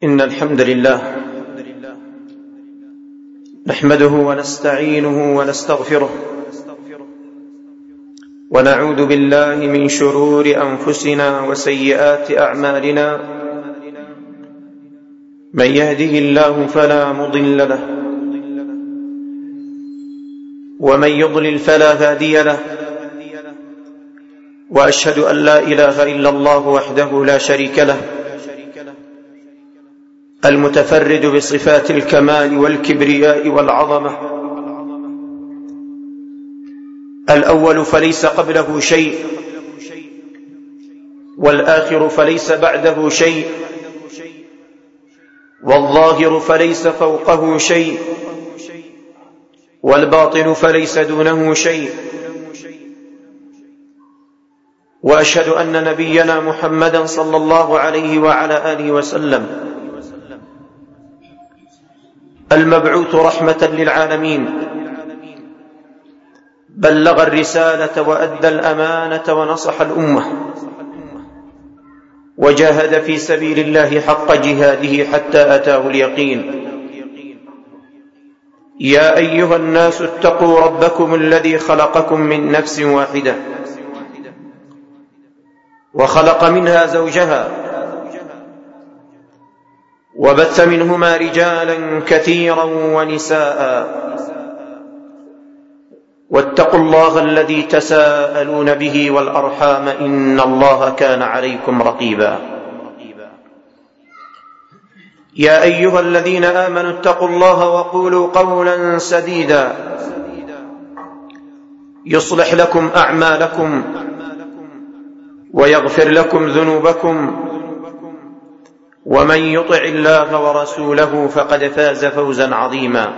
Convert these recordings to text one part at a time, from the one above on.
إن الحمد لله نحمده ونستعينه ونستغفره ونعوذ بالله من شرور أنفسنا وسيئات أعمالنا. من يهده الله فلا مضل له ومن يضلل فلا هادي له، وأشهد أن لا إله إلا الله وحده لا شريك له المتفرد بصفات الكمال والكبرياء والعظمة، الأول فليس قبله شيء، والآخر فليس بعده شيء، والظاهر فليس فوقه شيء، والباطن فليس دونه شيء. وأشهد أن نبينا محمدا صلى الله عليه وعلى آله وسلم المبعوث رحمة للعالمين، بلغ الرسالة وأدى الأمانة ونصح الأمة، وجاهد في سبيل الله حق جهاده حتى أتاه اليقين. يا أيها الناس اتقوا ربكم الذي خلقكم من نفس واحدة وخلق منها زوجها وبث منهما رجالا كثيرا ونساء، واتقوا الله الذي تساءلون به والأرحام إن الله كان عليكم رقيبا. يا أيها الذين آمنوا اتقوا الله وقولوا قولا سديدا يصلح لكم أعمالكم ويغفر لكم ذنوبكم، ومن يطع الله ورسوله فقد فاز فوزا عظيما.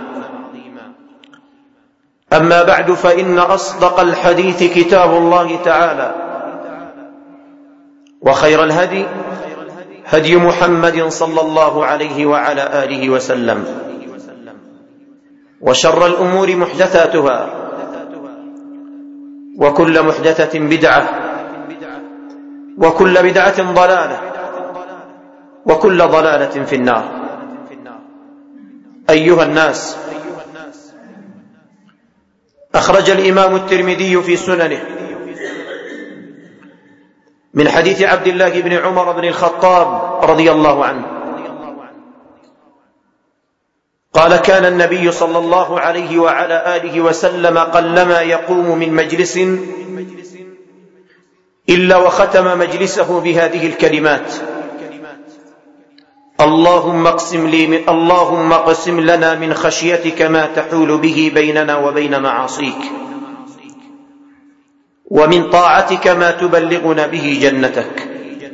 أما بعد، فإن أصدق الحديث كتاب الله تعالى، وخير الهدي هدي محمد صلى الله عليه وعلى آله وسلم، وشر الأمور محدثاتها، وكل محدثة بدعة، وكل بدعة ضلالة، وكل ضلالة في النار. أيها الناس، أخرج الإمام الترمذي في سننه من حديث عبد الله بن عمر بن الخطاب رضي الله عنه قال: كان النبي صلى الله عليه وعلى آله وسلم قلما يقوم من مجلس إلا وختم مجلسه بهذه الكلمات: اللهم اقسم لنا من خشيتك ما تحول به بيننا وبين معاصيك، ومن طاعتك ما تبلغنا به جنتك،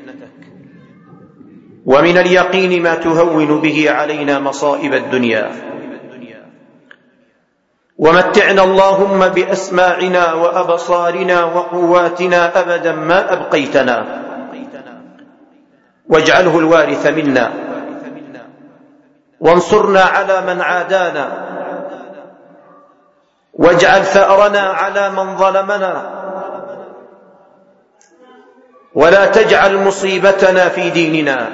ومن اليقين ما تهون به علينا مصائب الدنيا، ومتعنا اللهم بأسماعنا وأبصارنا وقواتنا أبدا ما أبقيتنا، واجعله الوارث منا، وانصرنا على من عادانا، واجعل ثأرنا على من ظلمنا، ولا تجعل مصيبتنا في ديننا،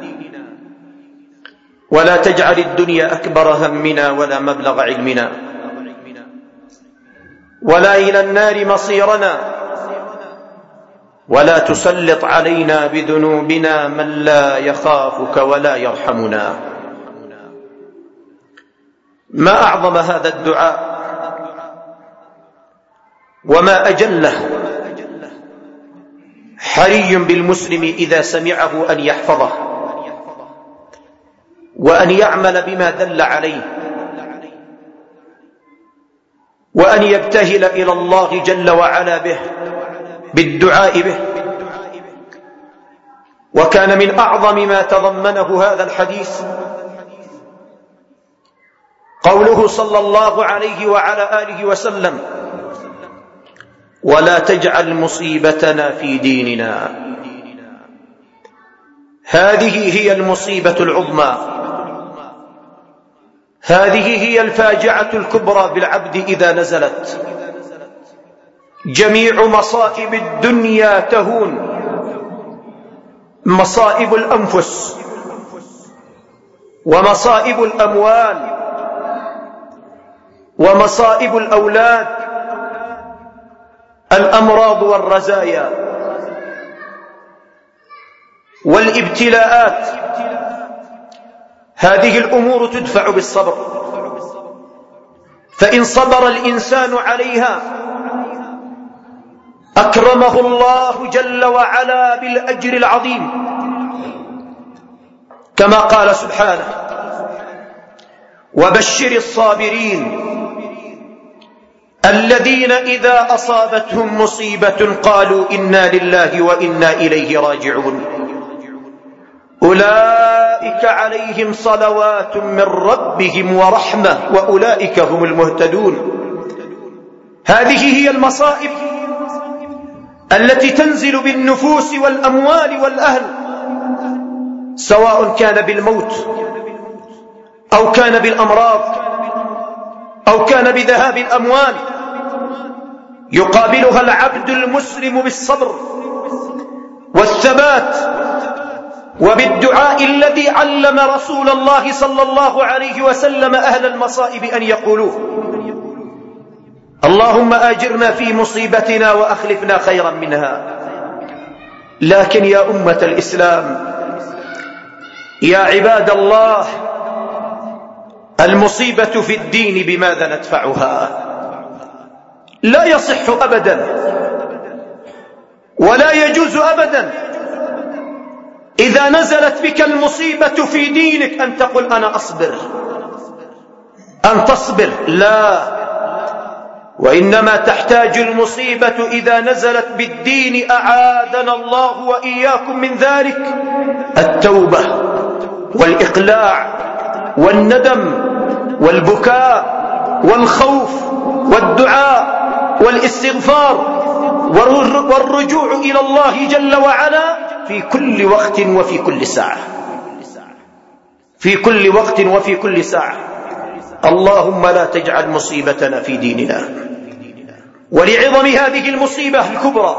ولا تجعل الدنيا أكبر همنا ولا مبلغ علمنا، ولا إلى النار مصيرنا، ولا تسلط علينا بذنوبنا من لا يخافك ولا يرحمنا. ما أعظم هذا الدعاء وما أجله. حري بالمسلم إذا سمعه أن يحفظه، وأن يعمل بما دل عليه، وأن يبتهل إلى الله جل وعلا به بالدعاء به. وكان من أعظم ما تضمنه هذا الحديث قوله صلى الله عليه وعلى آله وسلم: ولا تجعل مصيبتنا في ديننا. هذه هي المصيبة العظمى، هذه هي الفاجعة الكبرى بالعبد إذا نزلت. جميع مصائب الدنيا تهون، مصائب الأنفس ومصائب الأموال ومصائب الأولاد، الأمراض والرزايا والابتلاءات، هذه الأمور تدفع بالصبر، فإن صبر الإنسان عليها أكرمه الله جل وعلا بالأجر العظيم، كما قال سبحانه: وبشر الصابرين الذين إذا أصابتهم مصيبة قالوا إنا لله وإنا إليه راجعون أولئك عليهم صلوات من ربهم ورحمة وأولئك هم المهتدون. هذه هي المصائب التي تنزل بالنفوس والأموال والأهل، سواء كان بالموت أو كان بالأمراض أو كان بذهاب الأموال، يقابلها العبد المسلم بالصبر والثبات وبالدعاء الذي علم رسول الله صلى الله عليه وسلم أهل المصائب أن يقولوه: اللهم آجرنا في مصيبتنا وأخلفنا خيرا منها. لكن يا أمة الإسلام، يا عباد الله، المصيبة في الدين بماذا ندفعها؟ لا يصح أبدا ولا يجوز أبدا إذا نزلت بك المصيبة في دينك أن تقول أنا أصبر، أن تصبر، لا، وإنما تحتاج المصيبة إذا نزلت بالدين أعاذنا الله وإياكم من ذلك التوبة والإقلاع والندم والبكاء والخوف والدعاء والاستغفار والرجوع إلى الله جل وعلا في كل وقت وفي كل ساعة، في كل وقت وفي كل ساعة. اللهم لا تجعل مصيبتنا في ديننا. ولعظم هذه المصيبة الكبرى،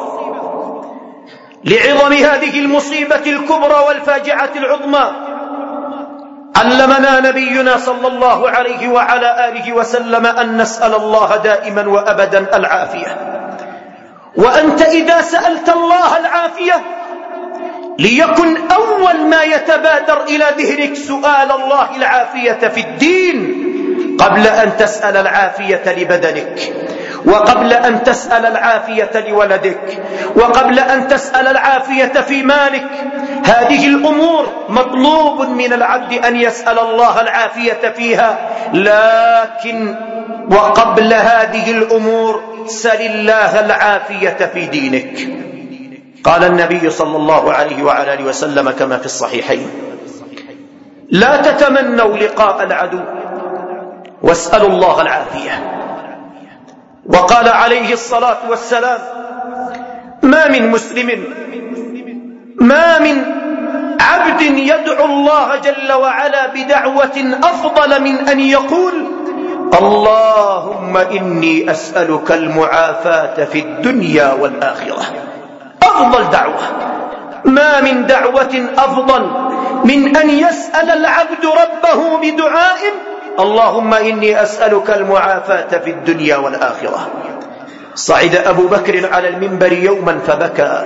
لعظم هذه المصيبة الكبرى والفاجعة العظمى، علمنا نبينا صلى الله عليه وعلى آله وسلم أن نسأل الله دائما وأبدا العافية. وأنت إذا سألت الله العافية ليكن أول ما يتبادر إلى ذهنك سؤال الله العافية في الدين، قبل أن تسأل العافية لبدنك، وقبل أن تسأل العافية لولدك، وقبل أن تسأل العافية في مالك. هذه الأمور مطلوب من العبد أن يسأل الله العافية فيها، لكن وقبل هذه الأمور سل الله العافية في دينك. قال النبي صلى الله عليه وعلى آله وسلم كما في الصحيحين: لا تتمنوا لقاء العدو واسألوا الله العافية. وقال عليه الصلاة والسلام: ما من مسلم، ما من عبد يدعو الله جل وعلا بدعوة أفضل من أن يقول: اللهم إني أسألك المعافاة في الدنيا والآخرة. أفضل دعوة، ما من دعوة أفضل من أن يسأل العبد ربه بدعاء: اللهم إني أسألك المعافاة في الدنيا والآخرة. صعد أبو بكر على المنبر يوما فبكى،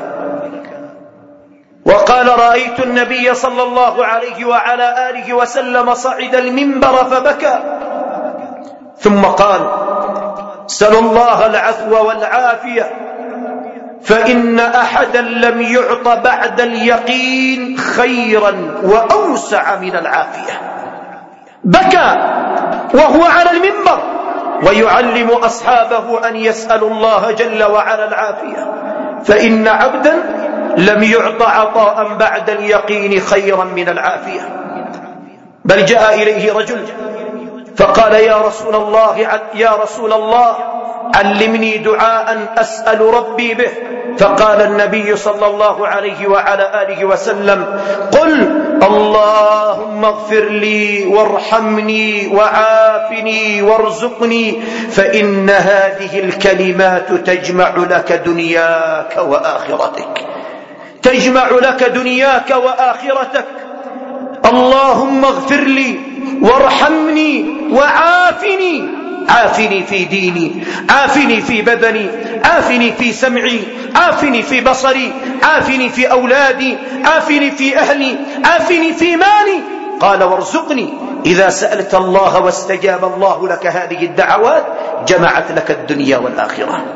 وقال: رأيت النبي صلى الله عليه وعلى آله وسلم صعد المنبر فبكى، ثم قال: سلوا الله العفو والعافية، فإن أحدا لم يعط بعد اليقين خيرا وأوسع من العافية. بكى وهو على المنبر ويعلم أصحابه أن يسألوا الله جل وعلا العافية، فإن عبدا لم يعط عطاء بعد اليقين خيرا من العافية. بل جاء إليه رجل فقال: يا رسول الله علمني دعاء أسأل ربي به. فقال النبي صلى الله عليه وعلى آله وسلم: قل اللهم اغفر لي وارحمني وعافني وارزقني، فإن هذه الكلمات تجمع لك دنياك وآخرتك، تجمع لك دنياك وآخرتك. اللهم اغفر لي وارحمني وعافني، عافني في ديني، عافني في بدني، عافني في سمعي، عافني في بصري، عافني في أولادي، عافني في أهلي، عافني في مالي. قال وارزقني. إذا سألت الله واستجاب الله لك هذه الدعوات جمعت لك الدنيا والآخرة.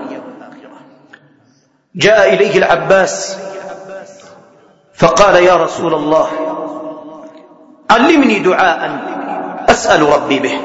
جاء إليه العباس فقال يا رسول الله علمني دعاء أسأل ربي به.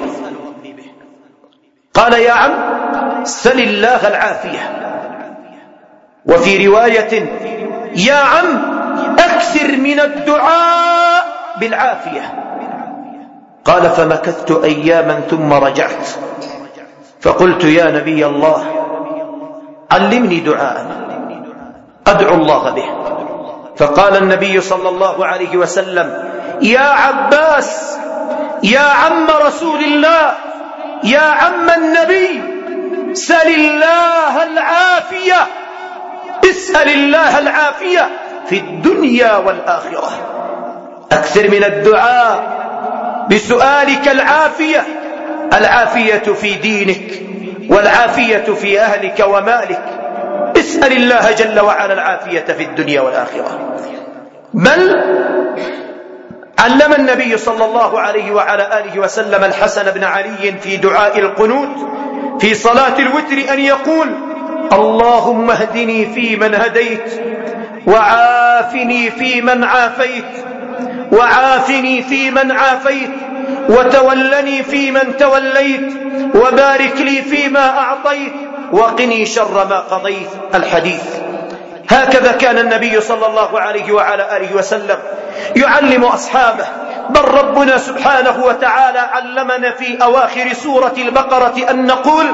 قال يا عم سل الله العافية، وفي رواية يا عم أكثر من الدعاء بالعافية. قال فمكثت أياما ثم رجعت فقلت يا نبي الله علمني دعاء أدعو الله به. فقال النبي صلى الله عليه وسلم يا عباس يا عم رسول الله يا عم النبي سل الله العافية، اسأل الله العافية في الدنيا والآخرة. أكثر من الدعاء بسؤالك العافية، العافية في دينك والعافية في أهلك ومالك. اسأل الله جل وعلا العافية في الدنيا والآخرة. بل علم النبي صلى الله عليه وعلى آله وسلم الحسن بن علي في دعاء القنوت في صلاة الوتر أن يقول اللهم اهدني فيمن هديت وعافني فيمن عافيت وعافني فيمن عافيت وتولني فيمن توليت وبارك لي فيما أعطيت وقني شر ما قضيت. الحديث. هكذا كان النبي صلى الله عليه وعلى آله وسلم يعلم أصحابه. بل ربنا سبحانه وتعالى علمنا في أواخر سورة البقرة أن نقول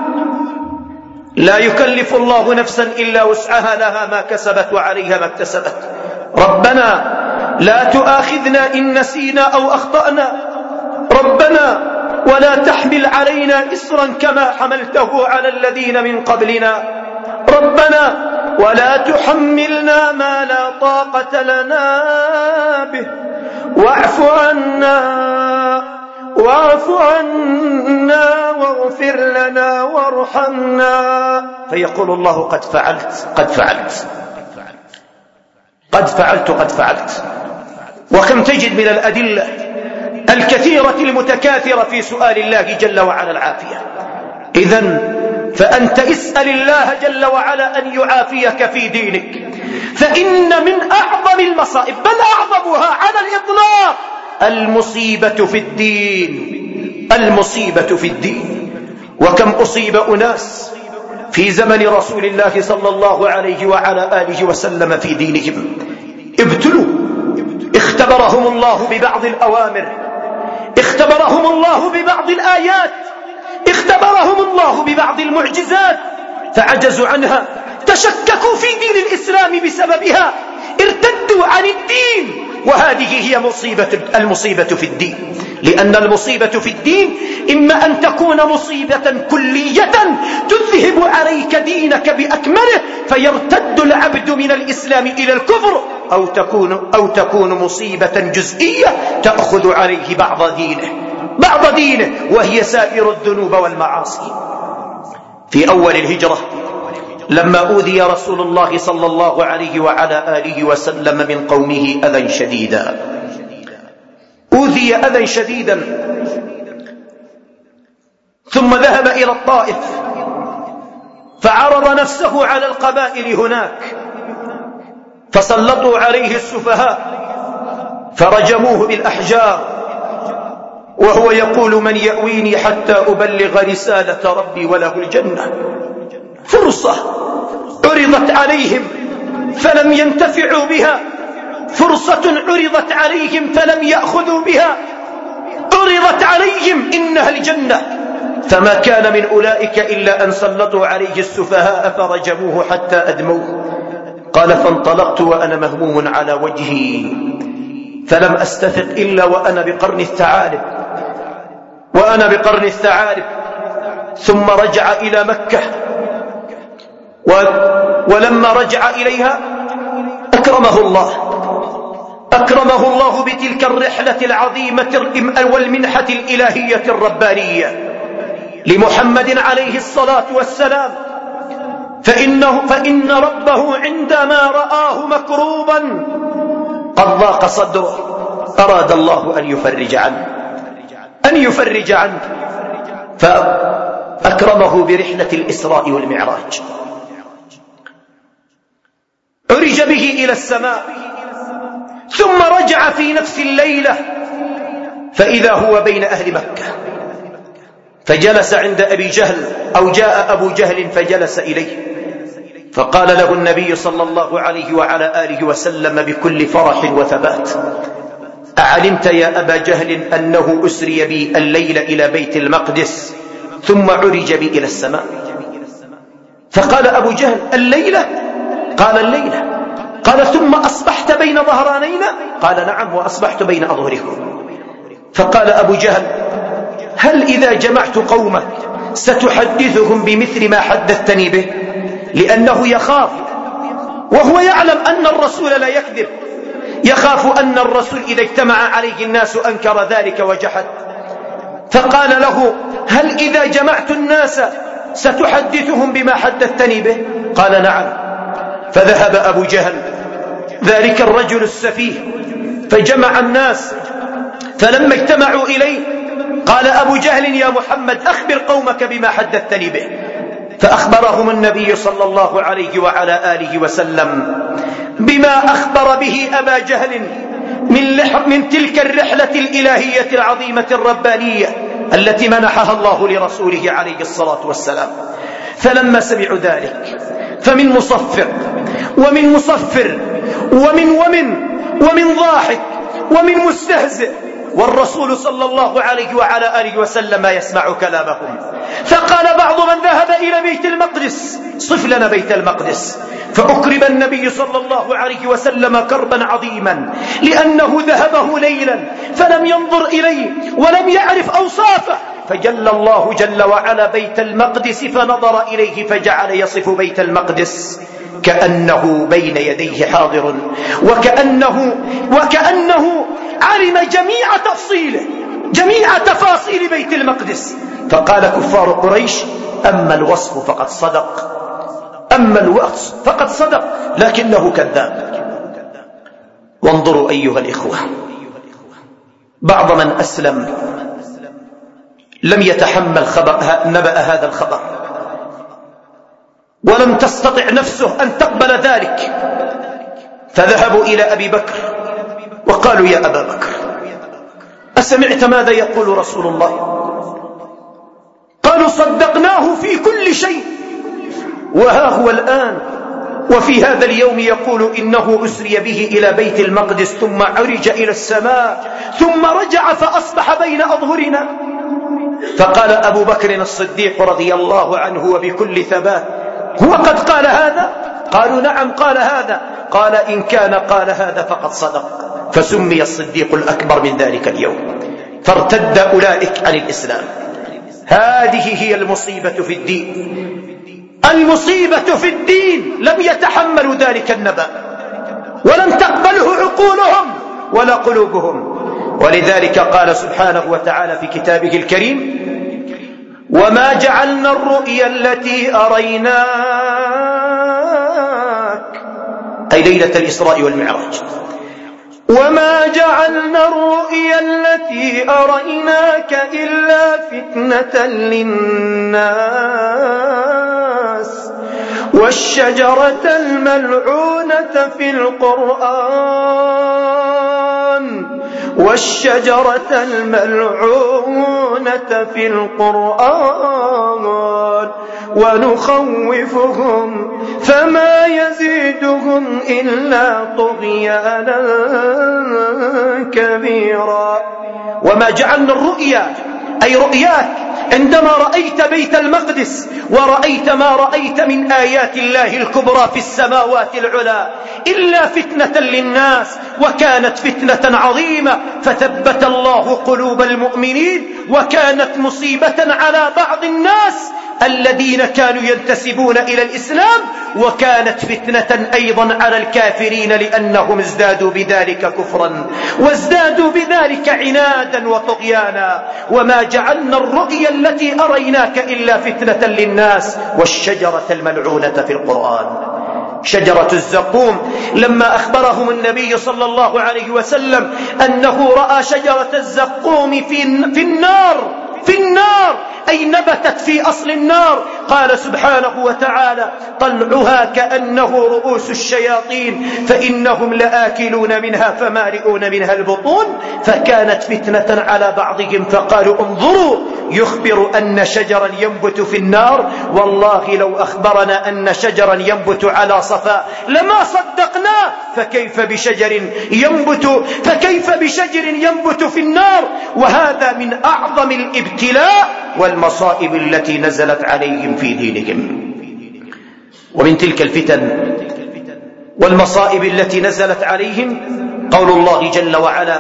لا يكلف الله نفسا إلا وسعها لها ما كسبت وعليها ما اكتسبت. ربنا لا تؤاخذنا إن نسينا أو أخطأنا، ربنا ولا تحمل علينا إصرا كما حملته على الذين من قبلنا، ربنا ولا تحملنا ما لا طاقة لنا به واعف عنا واغفر لنا وارحمنا. فيقول الله قد فعلت قد فعلت قد فعلت قد فعلت. وكم تجد من الأدلة الكثيرة المتكاثرة في سؤال الله جل وعلا العافية. إذن فأنت اسأل الله جل وعلا أن يعافيك في دينك، فإن من أعظم المصائب بل أعظمها على الإطلاق المصيبة في الدين. المصيبة في الدين. وكم أصيب أناس في زمن رسول الله صلى الله عليه وعلى آله وسلم في دينهم، ابتلوا، اختبرهم الله ببعض الأوامر، اختبرهم الله ببعض الآيات، اختبرهم الله ببعض المعجزات فعجزوا عنها، تشككوا في دين الإسلام بسببها، ارتدوا عن الدين. وهذه هي المصيبة في الدين. لأن المصيبة في الدين إما أن تكون مصيبة كلية تذهب عليك دينك بأكمله فيرتد العبد من الإسلام إلى الكفر، أو تكون مصيبة جزئية تأخذ عليه بعض دينه وهي سائر الذنوب والمعاصي. في أول الهجرة لما أوذي رسول الله صلى الله عليه وعلى آله وسلم من قومه أذى شديدا، أوذي أذى شديدا، ثم ذهب إلى الطائف فعرض نفسه على القبائل هناك، فسلطوا عليه السفهاء فرجموه بالأحجار وهو يقول من يأويني حتى أبلغ رسالة ربي وله الجنة. فرصة عرضت عليهم فلم ينتفعوا بها، فرصة عرضت عليهم فلم يأخذوا بها، عرضت عليهم إنها الجنة، فما كان من أولئك إلا أن سلطوا عليه السفهاء فرجموه حتى أدموه. قال فانطلقت وأنا مهموم على وجهي فلم أستفق إلا وأنا بقرن الثعالب، ثم رجع إلى مكة، ولما رجع إليها أكرمه الله بتلك الرحلة العظيمة والمنحة الإلهية الربانية لمحمد عليه الصلاة والسلام، فإن ربه عندما رآه مكروبا قد ضاق صدره أراد الله أن يفرج عنه فأكرمه برحلة الإسراء والمعراج. عرج به إلى السماء ثم رجع في نفس الليلة فإذا هو بين أهل مكة، فجلس عند أبي جهل أو جاء أبو جهل فجلس إليه، فقال له النبي صلى الله عليه وعلى آله وسلم بكل فرح وثبات: أعلمت يا أبا جهل أنه أسري بي الليل إلى بيت المقدس ثم عرج بي إلى السماء؟ فقال أبو جهل: الليلة؟ قال: الليلة. قال: ثم أصبحت بين ظهرانينا؟ قال: نعم، وأصبحت بين أظهركم. فقال أبو جهل: هل إذا جمعت قومك ستحدثهم بمثل ما حدثتني به؟ لأنه يخاف، وهو يعلم أن الرسول لا يكذب، يخاف أن الرسول إذا اجتمع عليه الناس أنكر ذلك وجحد. فقال له: هل إذا جمعت الناس ستحدثهم بما حدثتني به؟ قال: نعم. فذهب أبو جهل ذلك الرجل السفيه فجمع الناس، فلما اجتمعوا إليه قال أبو جهل: يا محمد أخبر قومك بما حدثتني به. فأخبرهم النبي صلى الله عليه وعلى آله وسلم بما أخبر به أبا جهل من تلك الرحلة الإلهية العظيمة الربانية التي منحها الله لرسوله عليه الصلاة والسلام. فلما سمعوا ذلك فمن مصفق ومن مصفر ومن ضاحك ومن مستهزئ، والرسول صلى الله عليه وعلى آله وسلم يسمع كلامهم. فقال بعض من ذهب إلى بيت المقدس: صف لنا بيت المقدس. فأكرم النبي صلى الله عليه وسلم كربا عظيما لأنه ذهبه ليلا فلم ينظر إليه ولم يعرف أوصافه، فجل الله جل وعلا بيت المقدس فنظر إليه فجعل يصف بيت المقدس كأنه بين يديه حاضر، وكأنه علم جميع تفصيله، جميع تفاصيل بيت المقدس. فقال كفار قريش: أما الوصف فقد صدق، أما الوصف فقد صدق، لكنه كذاب. وانظروا أيها الإخوة، بعض من أسلم لم يتحمل نبأ هذا الخبر، ولم تستطع نفسه أن تقبل ذلك، فذهبوا إلى أبي بكر وقالوا: يا أبا بكر، أسمعت ماذا يقول رسول الله؟ قالوا: صدقناه في كل شيء، وها هو الآن وفي هذا اليوم يقول إنه أسري به إلى بيت المقدس ثم عرج إلى السماء ثم رجع فأصبح بين أظهرنا. فقال أبو بكر الصديق رضي الله عنه وبكل ثبات: هو قد قال هذا؟ قالوا: نعم قال هذا. قال: إن كان قال هذا فقد صدق. فسمي الصديق الأكبر من ذلك اليوم، فارتد أولئك عن الإسلام. هذه هي المصيبة في الدين، المصيبة في الدين. لم يتحملوا ذلك النبأ ولم تقبله عقولهم ولا قلوبهم. ولذلك قال سبحانه وتعالى في كتابه الكريم: وما جعلنا الرؤيا التي أريناك، أي ليلة الإسراء والمعراج، وما جعلنا الرؤيا التي أريناك إلا فتنة للناس والشجرة الملعونة في القرآن، والشجرة الملعونة في القرآن ونخوفهم فما يزيدهم إلا طغيانا كبيرا. وما جعلنا الرؤيا أي رؤياك عندما رأيت بيت المقدس ورأيت ما رأيت من آيات الله الكبرى في السماوات العلى إلا فتنة للناس، وكانت فتنة عظيمة فثبت الله قلوب المؤمنين، وكانت مصيبة على بعض الناس الذين كانوا ينتسبون إلى الإسلام، وكانت فتنة أيضا على الكافرين لأنهم ازدادوا بذلك كفرا وازدادوا بذلك عنادا وطغيانا. وما جعلنا الرؤيا التي أريناك إلا فتنة للناس والشجرة الملعونة في القرآن، شجرة الزقوم. لما أخبرهم النبي صلى الله عليه وسلم أنه رأى شجرة الزقوم في النار أي نبتت في أصل النار، قال سبحانه وتعالى: طلعها كأنه رؤوس الشياطين فإنهم لآكلون منها فمالئون منها البطون. فكانت فتنة على بعضهم فقالوا: انظروا يخبر أن شجرا ينبت في النار، والله لو أخبرنا أن شجرا ينبت على صفاء لما صدقناه، فكيف بشجر ينبت في النار. وهذا من أعظم الابتلاء والمصائب التي نزلت عليهم في دينهم. ومن تلك الفتن والمصائب التي نزلت عليهم قول الله جل وعلا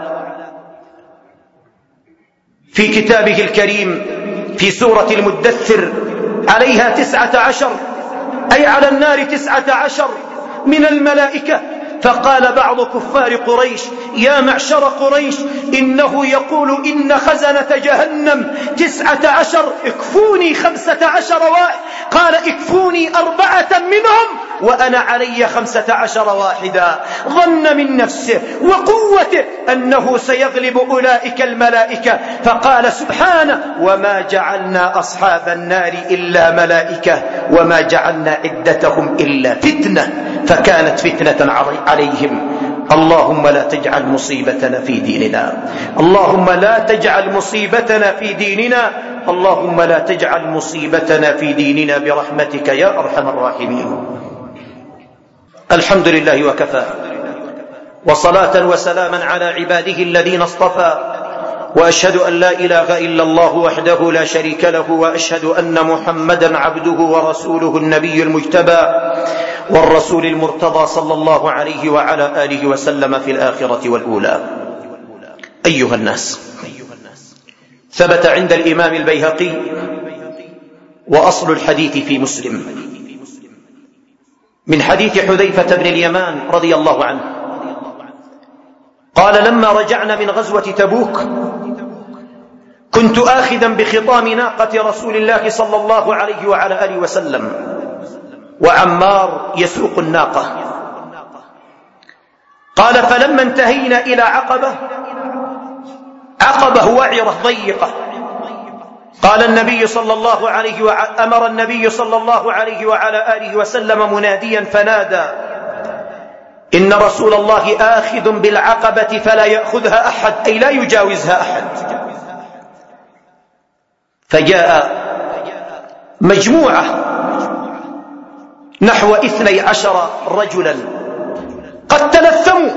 في كتابه الكريم في سورة المدثر: عليها 19، أي على النار 19 من الملائكة. فقال بعض كفار قريش: يا معشر قريش، إنه يقول إن خزنة جهنم 19، اكفوني 15 واحد. قال: اكفوني 4 منهم وأنا علي 15 واحدا. ظن من نفسه وقوته أنه سيغلب أولئك الملائكة، فقال سبحانه: وما جعلنا أصحاب النار إلا ملائكة وما جعلنا عدتهم إلا فتنة، فكانت فتنة عليهم. اللهم لا تجعل مصيبتنا في ديننا، اللهم لا تجعل مصيبتنا في ديننا، اللهم لا تجعل مصيبتنا في ديننا برحمتك يا أرحم الراحمين. الحمد لله وكفى، وصلاة وسلاما على عباده الذين اصطفى، وأشهد أن لا إله إلا الله وحده لا شريك له، وأشهد أن محمدا عبده ورسوله النبي المجتبى والرسول المرتضى صلى الله عليه وعلى آله وسلم في الآخرة والأولى. أيها الناس، ثبت عند الإمام البيهقي وأصل الحديث في مسلم من حديث حذيفة بن اليمان رضي الله عنه قال: لما رجعنا من غزوة تبوك كنت آخذا بخطام ناقة رسول الله صلى الله عليه وعلى آله وسلم، وعمار يسوق الناقة. قال: فلما انتهينا إلى عقبة وعرة ضيقة، قال النبي صلى الله عليه أمر النبي صلى الله عليه وعلى آله وسلم مناديا فنادى: إن رسول الله آخذ بالعقبة فلا يأخذها أحد، أي لا يجاوزها أحد. فجاء مجموعة نحو 12 رجلا قد تلثموا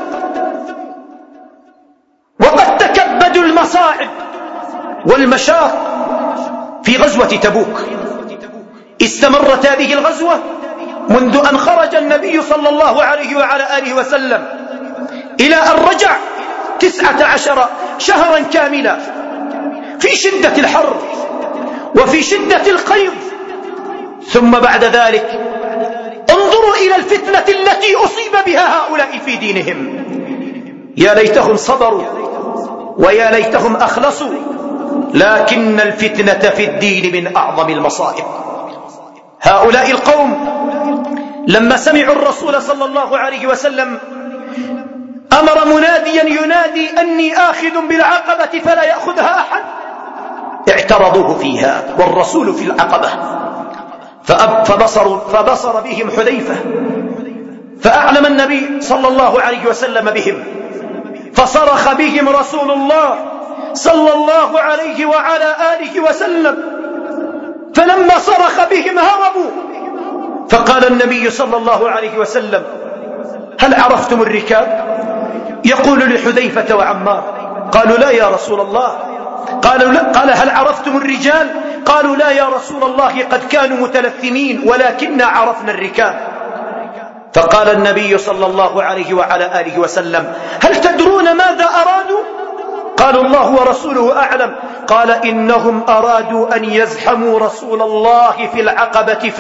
وقد تكبدوا المصاعب والمشاق في غزوة تبوك. استمرت هذه الغزوة منذ أن خرج النبي صلى الله عليه وعلى آله وسلم إلى أن رجع 19 شهرا كاملا في شدة الحر وفي شدة القيض. ثم بعد ذلك انظروا إلى الفتنة التي أصيب بها هؤلاء في دينهم. يا ليتهم صبروا ويا ليتهم أخلصوا، لكن الفتنة في الدين من أعظم المصائب. هؤلاء القوم لما سمعوا الرسول صلى الله عليه وسلم أمر مناديا ينادي أني آخذ بالعقبة فلا يأخذها أحد، اعترضوه فيها والرسول في العقبة، فبصر بهم حذيفة، فأعلم النبي صلى الله عليه وسلم بهم، فصرخ بهم رسول الله صلى الله عليه وعلى آله وسلم، فلما صرخ بهم هربوا. فقال النبي صلى الله عليه وسلم: هل عرفتم الركاب؟ يقول لحذيفة وعمار. قالوا: لا يا رسول الله. قال: هل عرفتم الرجال؟ قالوا: لا يا رسول الله، قد كانوا متلثمين ولكننا عرفنا الركاب. فقال النبي صلى الله عليه وعلى آله وسلم: هل تدرون ماذا أرادوا؟ قالوا الله ورسوله أعلم. قال إنهم أرادوا أن يزحموا رسول الله في العقبة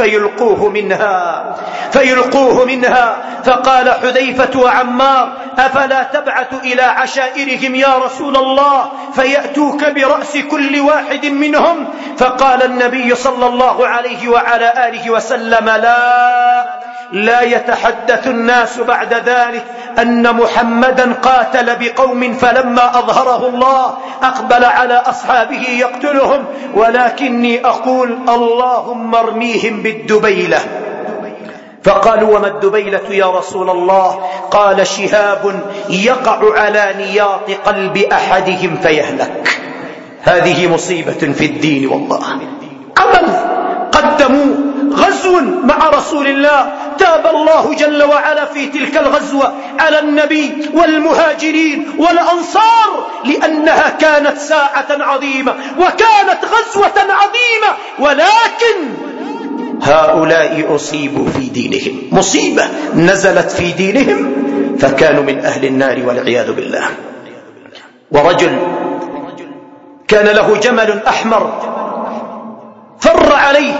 فيلقوه منها. فقال حذيفة وعمار أفلا تبعث إلى عشائرهم يا رسول الله فيأتوك برأس كل واحد منهم؟ فقال النبي صلى الله عليه وعلى آله وسلم لا يتحدث الناس بعد ذلك أن محمدا قاتل بقوم فلما أظهره الله أقبل على أصحابه يقتلهم، ولكني أقول اللهم ارميهم بالدبيلة. فقالوا وما الدبيلة يا رسول الله؟ قال شهاب يقع على نياط قلب أحدهم فيهلك. هذه مصيبة في الدين والله. عمل قدموا غزو مع رسول الله، تاب الله جل وعلا في تلك الغزوة على النبي والمهاجرين والأنصار، لأنها كانت ساعة عظيمة وكانت غزوة عظيمة، ولكن هؤلاء أصيبوا في دينهم، مصيبة نزلت في دينهم فكانوا من أهل النار والعياذ بالله. ورجل كان له جمل أحمر فر عليه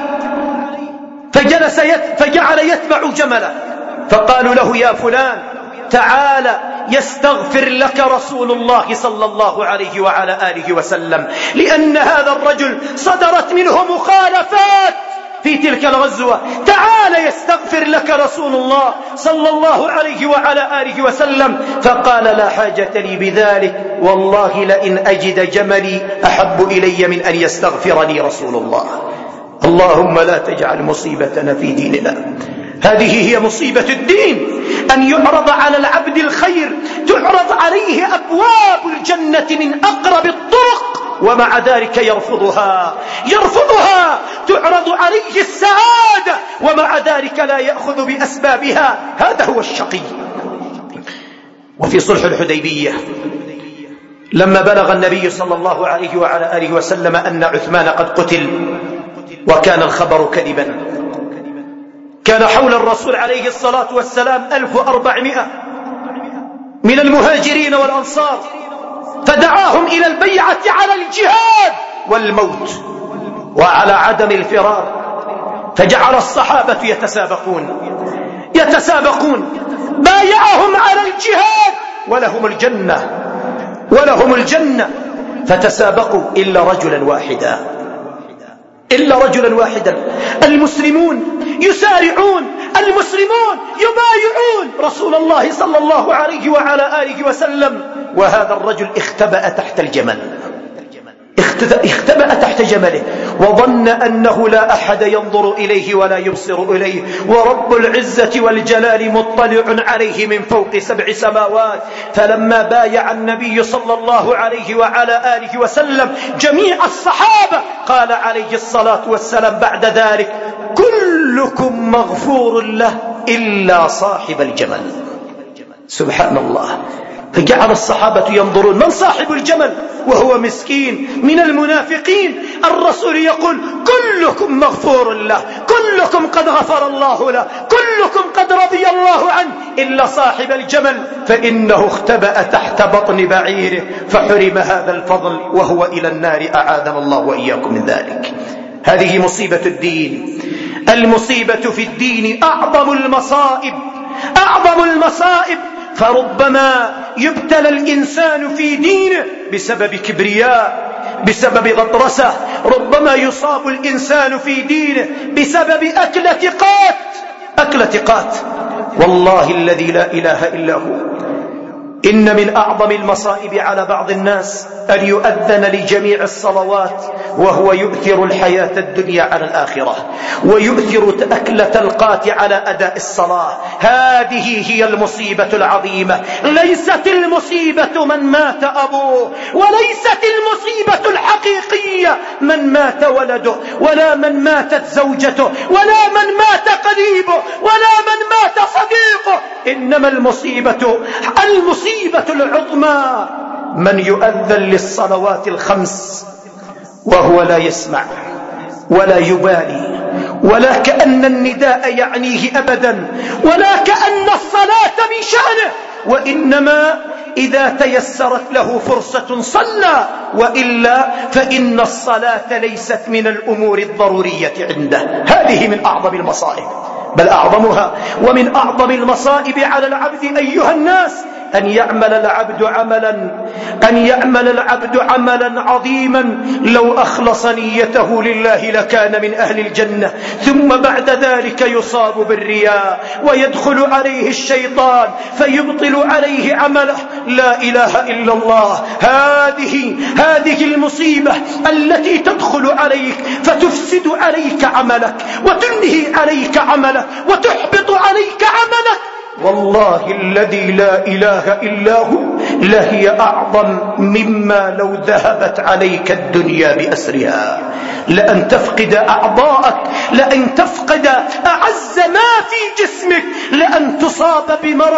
فجعل يتبع جمله، فقالوا له يا فلان تعال يستغفر لك رسول الله صلى الله عليه وعلى آله وسلم، لأن هذا الرجل صدرت منه مخالفات في تلك الغزوة، تعال يستغفر لك رسول الله صلى الله عليه وعلى آله وسلم. فقال لا حاجة لي بذلك، والله لئن أجد جملي أحب إلي من أن يستغفرني رسول الله. اللهم لا تجعل مصيبتنا في ديننا. هذه هي مصيبة الدين، أن يعرض على العبد الخير، تعرض عليه أبواب الجنة من أقرب الطرق، ومع ذلك يرفضها، تعرض عليه السعادة ومع ذلك لا يأخذ بأسبابها. هذا هو الشقي. وفي صلح الحديبية لما بلغ النبي صلى الله عليه وعلى آله وسلم أن عثمان قد قتل، وكان الخبر كذبا، كان حول الرسول عليه الصلاة والسلام 1400 من المهاجرين والأنصار، فدعاهم إلى البيعة على الجهاد والموت وعلى عدم الفرار، فجعل الصحابة يتسابقون، بايعهم على الجهاد ولهم الجنة، فتسابقوا إلا رجلا واحدا. المسلمون يسارعون، المسلمون يبايعون رسول الله صلى الله عليه وعلى آله وسلم، وهذا الرجل اختبأ تحت جمله وظن أنه لا أحد ينظر إليه ولا يبصر إليه، ورب العزة والجلال مطلع عليه من فوق 7 سماوات. فلما بايع النبي صلى الله عليه وعلى آله وسلم جميع الصحابة قال عليه الصلاة والسلام بعد ذلك كلكم مغفور له إلا صاحب الجمل. سبحان الله. فجعل الصحابة ينظرون من صاحب الجمل وهو مسكين من المنافقين. الرسول يقول كلكم مغفور له، كلكم قد غفر الله له، كلكم قد رضي الله عنه إلا صاحب الجمل، فإنه اختبأ تحت بطن بعيره فحرم هذا الفضل وهو إلى النار، أعاذنا الله وإياكم من ذلك. هذه مصيبة الدين. المصيبة في الدين أعظم المصائب، فربما يبتلى الإنسان في دينه بسبب كبرياء، بسبب غطرسة، ربما يصاب الإنسان في دينه بسبب أكلة قات. والله الذي لا إله إلا هو إن من أعظم المصائب على بعض الناس أن يؤذن لجميع الصلوات وهو يؤثر الحياة الدنيا على الآخرة، ويؤثر أكلة القات على أداء الصلاة. هذه هي المصيبة العظيمة. ليست المصيبة من مات أبوه، وليست المصيبة الحقيقية من مات ولده، ولا من ماتت زوجته، ولا من مات قريبه، ولا من مات صديقه. إنما المصيبة العظمى من يؤذن للصلوات الخمس وهو لا يسمع ولا يبالي، ولا كأن النداء يعنيه أبدا، ولا كأن الصلاة من شأنه، وإنما إذا تيسرت له فرصة صلى، وإلا فإن الصلاة ليست من الأمور الضرورية عنده. هذه من أعظم المصائب، بل أعظمها ومن أعظم المصائب على العبد أيها الناس أن يعمل العبد عملا عظيما لو أخلص نيته لله لكان من أهل الجنة، ثم بعد ذلك يصاب بالرياء ويدخل عليه الشيطان فيبطل عليه عمله. لا إله إلا الله. هذه المصيبة التي تدخل عليك فتفسد عليك عملك وتنهي عليك عملك وتحبط عليك عملك، والله الذي لا إله إلا هو لهي أعظم مما لو ذهبت عليك الدنيا بأسرها. لأن تفقد أعضاءك، لأن تفقد أعز ما في جسمك، لأن تصاب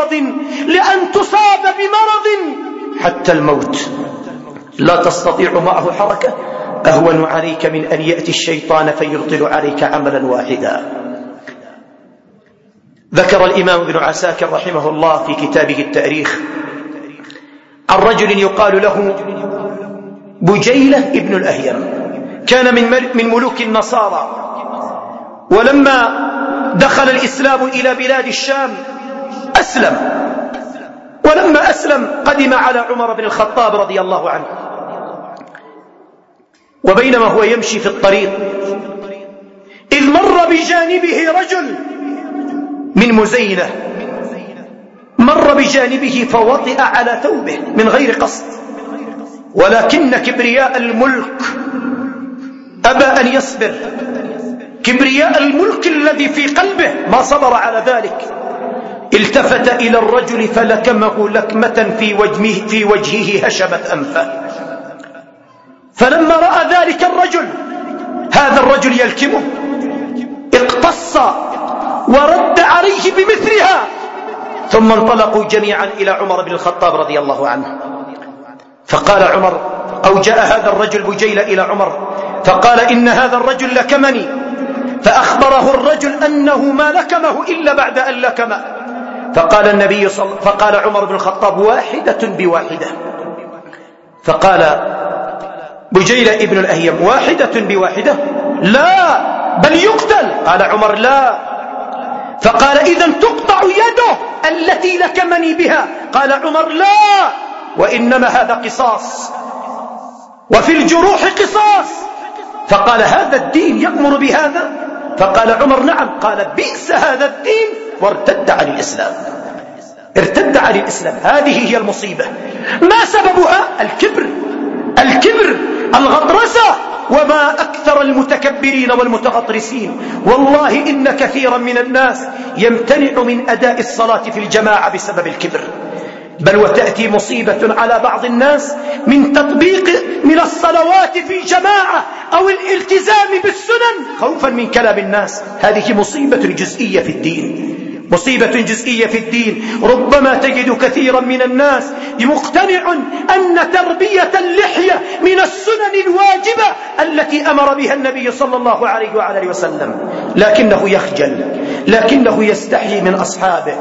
بمرض حتى الموت لا تستطيع معه حركة أهون عليك من أن يأتي الشيطان فيبطل عليك عملا واحدا. ذكر الإمام ابن عساكر رحمه الله في كتابه التاريخ عن رجل يقال له بجيلة ابن الأهيم، كان من ملوك النصارى، ولما دخل الإسلام إلى بلاد الشام أسلم، ولما أسلم قدم على عمر بن الخطاب رضي الله عنه، وبينما هو يمشي في الطريق إذ مر بجانبه رجل من مزينة، مر بجانبه فوطئ على ثوبه من غير قصد، ولكن كبرياء الملك أبى أن يصبر، كبرياء الملك الذي في قلبه ما صبر على ذلك، التفت إلى الرجل فلكمه لكمة في وجهه هشمت أنفه. فلما رأى ذلك الرجل، هذا الرجل يلكمه، اقتص ورد عليه بمثلها، ثم انطلقوا جميعا إلى عمر بن الخطاب رضي الله عنه. فقال عمر، أو جاء هذا الرجل بجيلة إلى عمر فقال إن هذا الرجل لكمني، فأخبره الرجل أنه ما لكمه إلا بعد أن لكمه. فقال عمر بن الخطاب واحدة بواحدة. فقال بجيلة ابن الأهيم واحدة بواحدة؟ لا، بل يقتل. قال عمر لا. فقال إذن تقطع يده التي لكمني بها. قال عمر لا، وإنما هذا قصاص، وفي الجروح قصاص. فقال هذا الدين يأمر بهذا؟ فقال عمر نعم. قال بئس هذا الدين، وارتد عن الإسلام، ارتد عن الإسلام. هذه هي المصيبة. ما سببها؟ الكبر، الغطرسة، وما أكثر المتكبرين والمتغطرسين. والله إن كثيرا من الناس يمتنع من أداء الصلاة في الجماعة بسبب الكبر، بل وتأتي مصيبة على بعض الناس من تطبيق من الصلوات في جماعة أو الالتزام بالسنن خوفا من كلام الناس. هذه مصيبة جزئية في الدين، مصيبة جزئية في الدين. ربما تجد كثيرا من الناس مقتنع أن تربية اللحية من السنن الواجبة التي أمر بها النبي صلى الله عليه وآله وسلم، لكنه يخجل، لكنه يستحي من أصحابه،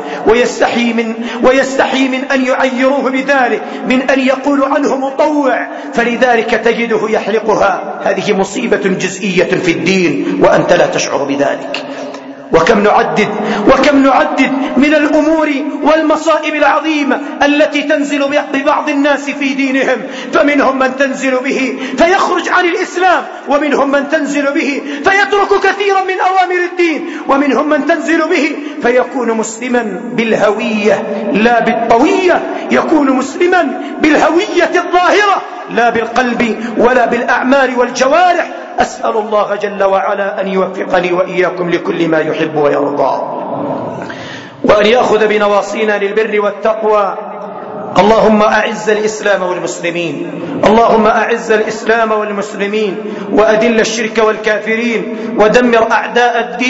ويستحي من أن يعيروه بذلك، من أن يقول عنه مطوع، فلذلك تجده يحلقها. هذه مصيبة جزئية في الدين وأنت لا تشعر بذلك. وكم نعدد من الأمور والمصائب العظيمة التي تنزل ببعض الناس في دينهم، فمنهم من تنزل به فيخرج عن الإسلام، ومنهم من تنزل به فيترك كثيرا من أوامر الدين، ومنهم من تنزل به فيكون مسلما بالهوية لا بالطوية، يكون مسلما بالهوية الظاهرة لا بالقلب ولا بالأعمال والجوارح. أسأل الله جل وعلا أن يوفقني وإياكم لكل ما يحب ويرضى، وأن يأخذ بنواصينا للبر والتقوى. اللهم أعز الإسلام والمسلمين، اللهم أعز الإسلام والمسلمين، وأذل الشرك والكافرين، ودمر أعداء الدين،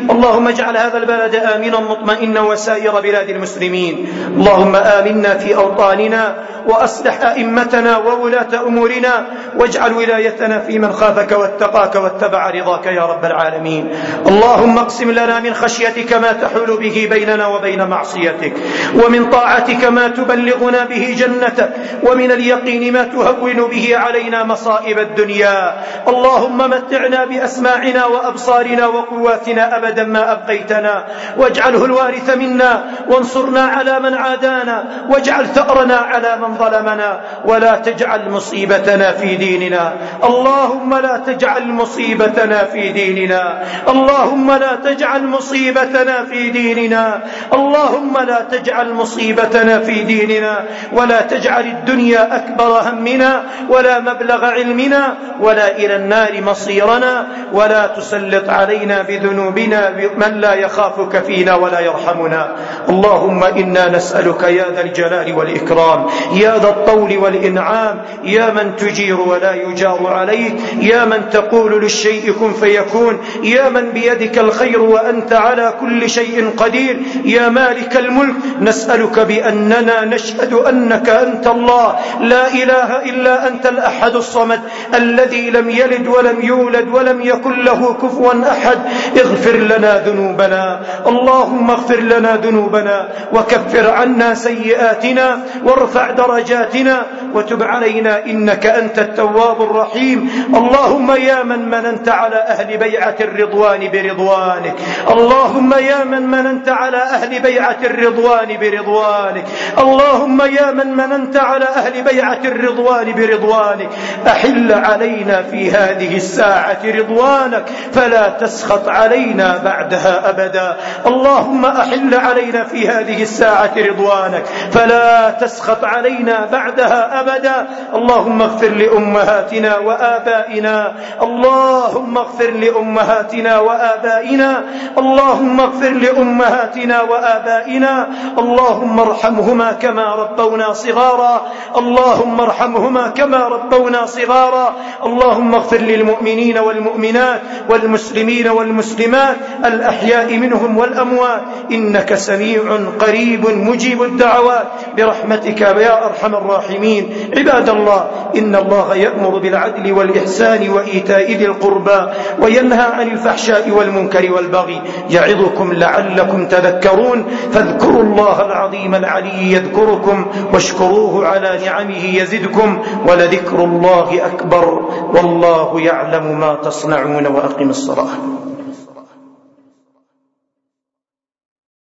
اللهم اجعل هذا البلد آمنا مطمئنا وسائر بلاد المسلمين. اللهم آمنا في أوطاننا وأصلح أئمتنا وولاة أمورنا، واجعل ولايتنا في من خافك واتقاك واتبع رضاك يا رب العالمين. اللهم اقسم لنا من خشيتك ما تحول به بيننا وبين معصيتك، ومن طاعتك ما تبلغنا به جنتك، ومن اليقين ما تهون به علينا مصائب الدنيا. اللهم متعنا بأسماعنا وأبصارنا وقواتنا أبدا ما أبقيتنا، واجعله الوارث منا، وانصرنا على من عادانا، واجعل ثأرنا على من ظلمنا، ولا تجعل مصيبتنا في ديننا. اللهم لا تجعل مصيبتنا في ديننا، اللهم لا تجعل مصيبتنا في ديننا، اللهم لا تجعل مصيبتنا في ديننا، ولا تجعل الدنيا أكبر همنا ولا مبلغ علمنا ولا إلى النار مصيرنا، ولا تسلط علينا بذنوبنا من لا يخافك فينا ولا يرحمنا. اللهم إنا نسألك يا ذا الجلال والإكرام، يا ذا الطول والإنعام، يا من تجير ولا يجار عليك، يا من تقول للشيء كن فيكون، يا من بيدك الخير وأنت على كل شيء قدير، يا مالك الملك، نسألك بأننا نشهد أنك أنت الله لا إله إلا أنت الأحد الصمد الذي لم يلد ولم يولد ولم يكن له كفوا أحد. اغفر لنا ذنوبنا، اللهم اغفر لنا ذنوبنا، وكفر عنا سيئاتنا، وارفع درجاتنا، وتب علينا إنك أنت التواب الرحيم. اللهم يا من مننت على أهل بيعة الرضوان برضوانك، اللهم يا من مننت على أهل بيعة الرضوان برضوانك، اللهم يا من مننت على أهل بيعة الرضوان برضوانك، أحل علينا في هذه الساعة رضوانك فلا تسخط علينا بعدها أبدا. اللهم أحل علينا في هذه الساعة رضوانك فلا تسخط علينا بعدها أبدا. اللهم اغفر لأمهاتنا وآبائنا، اللهم اغفر لأمهاتنا وآبائنا، اللهم اغفر لأمهاتنا وآبائنا، اللهم ارحمهما كما ربونا صغارا، اللهم ارحمهما كما ربونا صغارا. اللهم اغفر للمؤمنين والمؤمنات والمسلمين والمسلمات الأحياء منهم والأموات، إنك سميع قريب مجيب الدعوات برحمتك يا أرحم الراحمين. عباد الله، إن الله يأمر بالعدل والإحسان وإيتاء ذي القربى وينهى عن الفحشاء والمنكر والبغي، يعظكم لعلكم تذكرون. فاذكروا الله العظيم العلي يذكركم، واشكروه على نعمه يزدكم، ولذكر الله أكبر، والله يعلم ما تصنعون. وأقم الصلاة.